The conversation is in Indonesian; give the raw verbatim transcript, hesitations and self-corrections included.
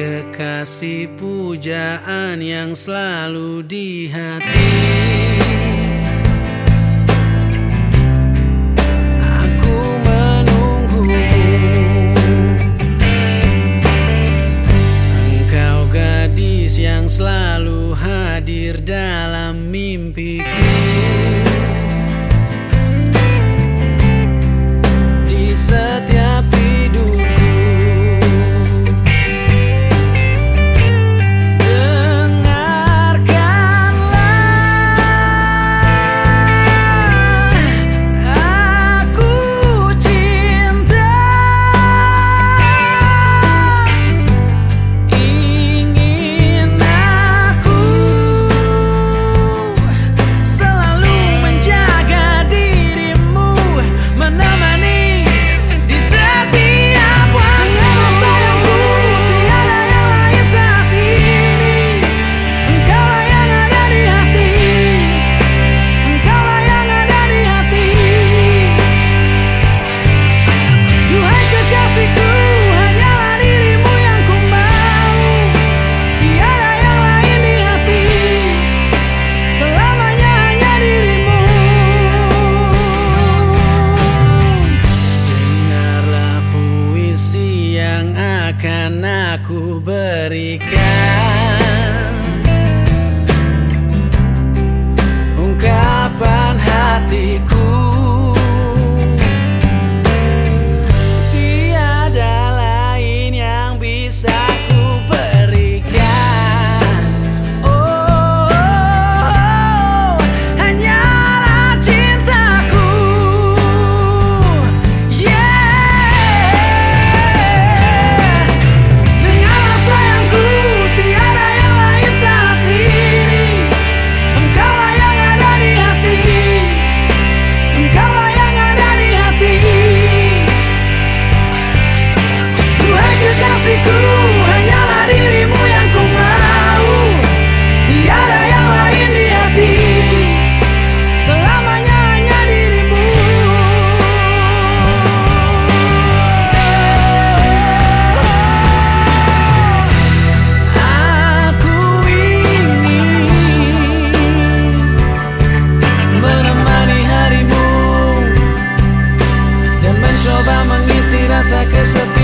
kekasih pujaan yang selalu di hati. Aku menunggumu, engkau gadis yang selalu hadir dalam mimpiku. Di setiap hidupku, akan aku berikan ungkapan hatiku. Tiada lain yang bisa ku berikan. Oh, oh, oh, hanyalah cintaku. Hanyalah dirimu yang ku mau, tiada yang lain di hati, selamanya hanya dirimu. Aku ingin menemani harimu dan mencoba mengisi rasa kesepian.